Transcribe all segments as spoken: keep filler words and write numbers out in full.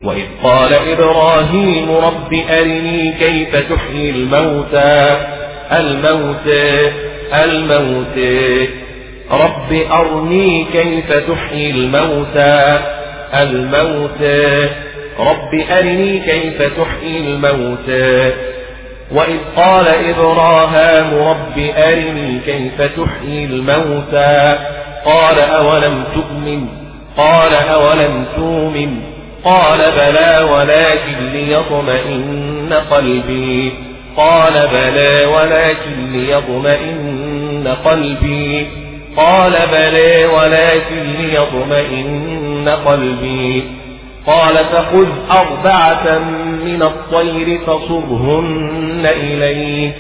وإذ قال إبراهيم رب أرني كيف تحيي الموتى الموتى الموتى رب أرني كيف تحيي الموتى الموتى رب أرني كيف تحيي الموتى وإذ قال إبراهام رب أرني كيف تحيي الموتى قال أولم تؤمن قال أولم تؤمن قال بلى ولكن ليطمئن قلبي قال بلى ولكن ليطمئن قلبي قال بلى ولكن ليطمئن قلبي قال فخذ أربعة من الطير فصرهن إليك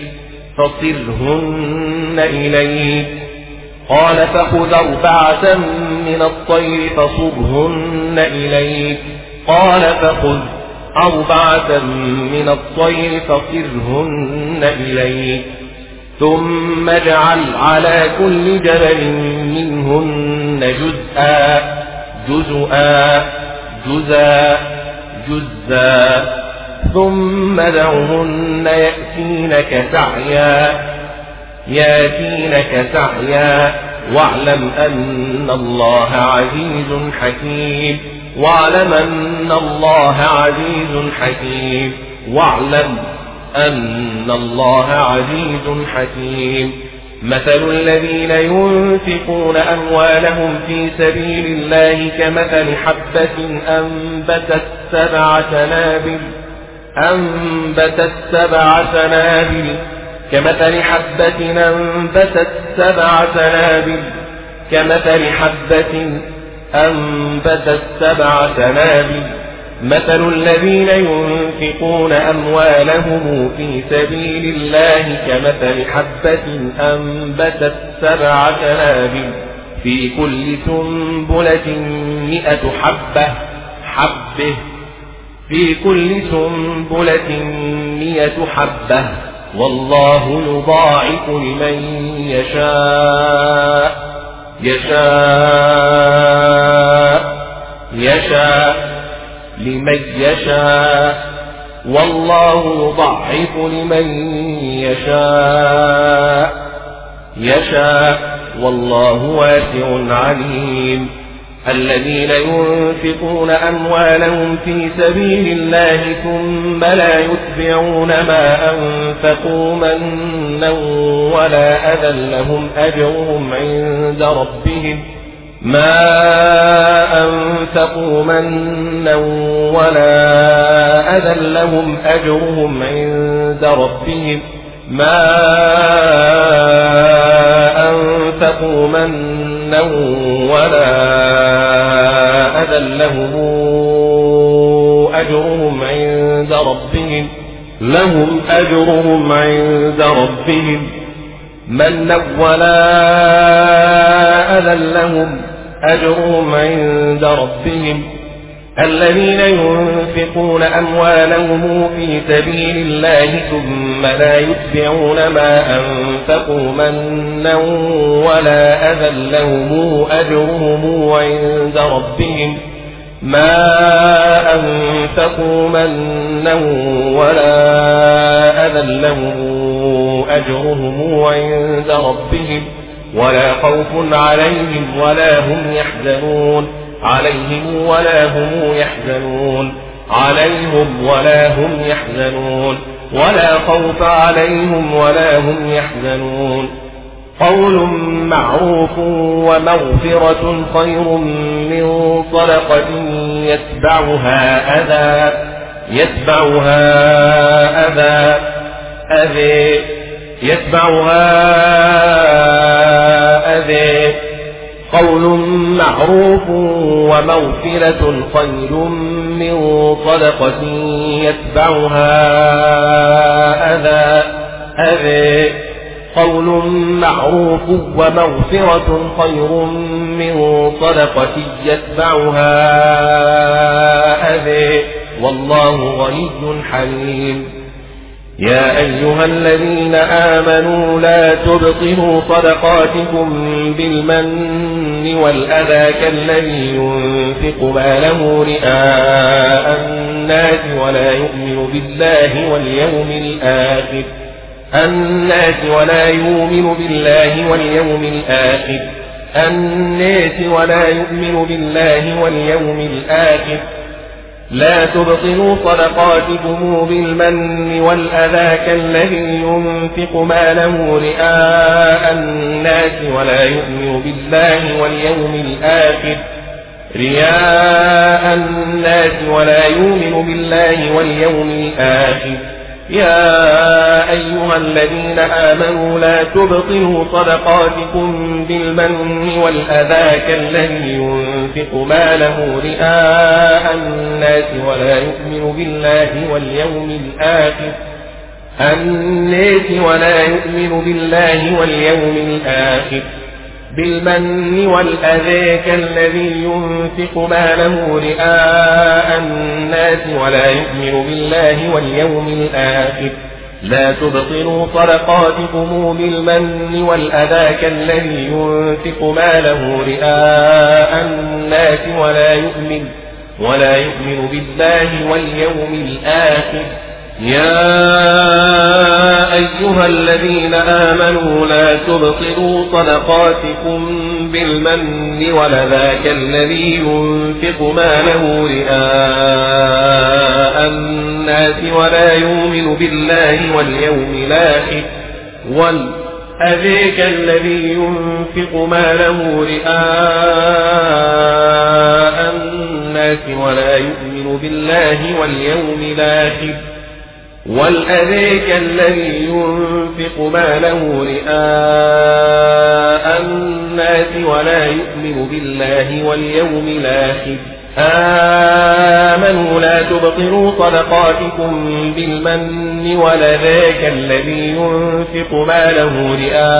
فصرهن إليك قال فخذ أربعة من الطير فصرهن إليك قال فخذ أربعة من الطير فصرهن إليك ثم اجعل على كل جبل منهن جزءا جزءا جزءا جزءا ثم دعهن يأتينك سعيا يأتينك سعيا واعلم أن الله عزيز حكيم واعلم أن الله عزيز حكيم واعلم أن الله عزيز حكيم مثل الذين ينفقون أموالهم في سبيل الله كمثل حبة أنبتت سبع سنابل أنبتت سبع سنابل كمثل حبة أنبتت سبع سنابل كمثل حبة أنبتت سبع سنابل مثل الذين ينفقون أموالهم في سبيل الله كمثل حبة أنبتت سبع سنابل في كل سنبلة مئة حبة حبه في كل سنبلة مئة حبة والله يضاعف لمن يشاء يشاء يشاء لمن يشاء والله يضاعف لمن يشاء يشاء والله واسع عليم الذين ينفقون أموالهم في سبيل الله ثم لا يتبعون ما أنفقوا منا ولا أذى لهم أجرهم عند ربهم ما أنفقوا منا ولا أذى لهم أجرهم عند ربهم ما أنفقوا منا ولا أذى لهم أجرهم عند ربهم لهم أجرهم عند ربهم منا ولا أذى لهم أجرهم عند ربهم الذين ينفقون أموالهم في سبيل الله ثم لا يتبعون ما أنفقوا منا ولا أذى لهم أجرهم عند ربهم ما أنفقوا منا ولا أذى لهم أجرهم عند ربهم ولا خوف عليهم ولا هم يحزنون عليهم ولا هم يحزنون عليهم ولا هم يحزنون ولا خوف عليهم ولا هم يحزنون قول معروف ومغفرة خير من صدقة يتبعها أذى يتبعها أذى أذى يتبعها أذى قول معروف ومغفرة خير من صدقة يتبعها أذى أذى قول معروف ومغفرة خير من صدقة يتبعها أذى والله غني حليم يا أيها الذين آمنوا لا تبطلوا صدقاتكم بالمن والأذى كالذي ينفق ماله رئاء بالله واليوم الآخر الناس ولا يؤمن بالله واليوم الآخر الناس ولا يؤمن بالله واليوم الآخر لا تبطلوا صدقاتكم بالمن والأذى كالذي ينفق ماله رئاء الناس ولا يؤمن بالله واليوم الآخر رياء الناس ولا يؤمن بالله واليوم الآخر يا أيها الذين آمنوا لا تبطلوا صدقاتكم بالمن والأذى كالذي ينفق ماله رئاء الناس ولا يؤمن بالله واليوم الآخر الناس ولا يؤمن بالله واليوم الآخر بالمن والأذى كالذي ينفق ماله رئاء الناس ولا يؤمن بالله واليوم الآخر لا تبطلوا صدقاتكم بالمن والأذى كالذي ينفق ماله رئاء الناس ولا يؤمن ولا يؤمن بالله واليوم الآخر يا أيها الذين آمنوا لا تبطلوا صدقاتكم بالمن والأذى كالذي ينفق ماله رئاء الناس ولا يؤمن بالله واليوم الآخر والأذى كالذي ينفق ماله رئاء الناس ولا يؤمن بالله واليوم الآخر والأذى كالذي ينفق ماله رئاء الناس ولا يؤمن بالله واليوم الآخر آمنوا لا تبطلوا صدقاتكم بالمن والأذى كالذي ينفق ماله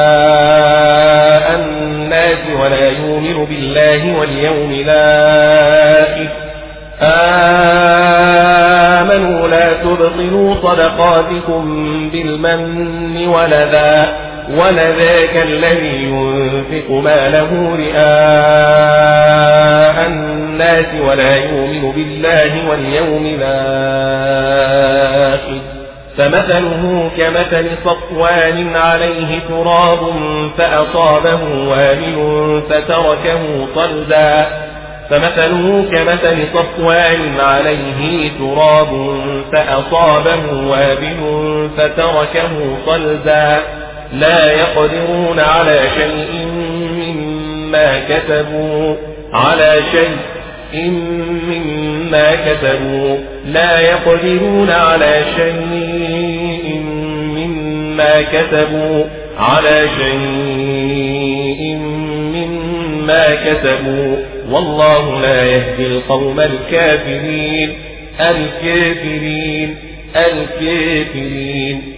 رئاء الناس ولا يؤمن بالله واليوم الآخر آمنوا لا تبطلوا صدقاتكم بالمن والأذى والأذى كالذي ينفق ماله رئاء الناس ولا يؤمن بالله واليوم الآخر فمثله كمثل صفوان عليه تراب فأصابه وابل فتركه صلدا فمثله كمثل صفوان عليه تراب فأصابه وابل فتركه صلدا لا يقدرون على شيء مما كسبوا على شيء مما كسبوا لا يقدرون على شيء مما كسبوا على شيء مما كسبوا والله لا يهدي القوم الكافرين الكافرين الكافرين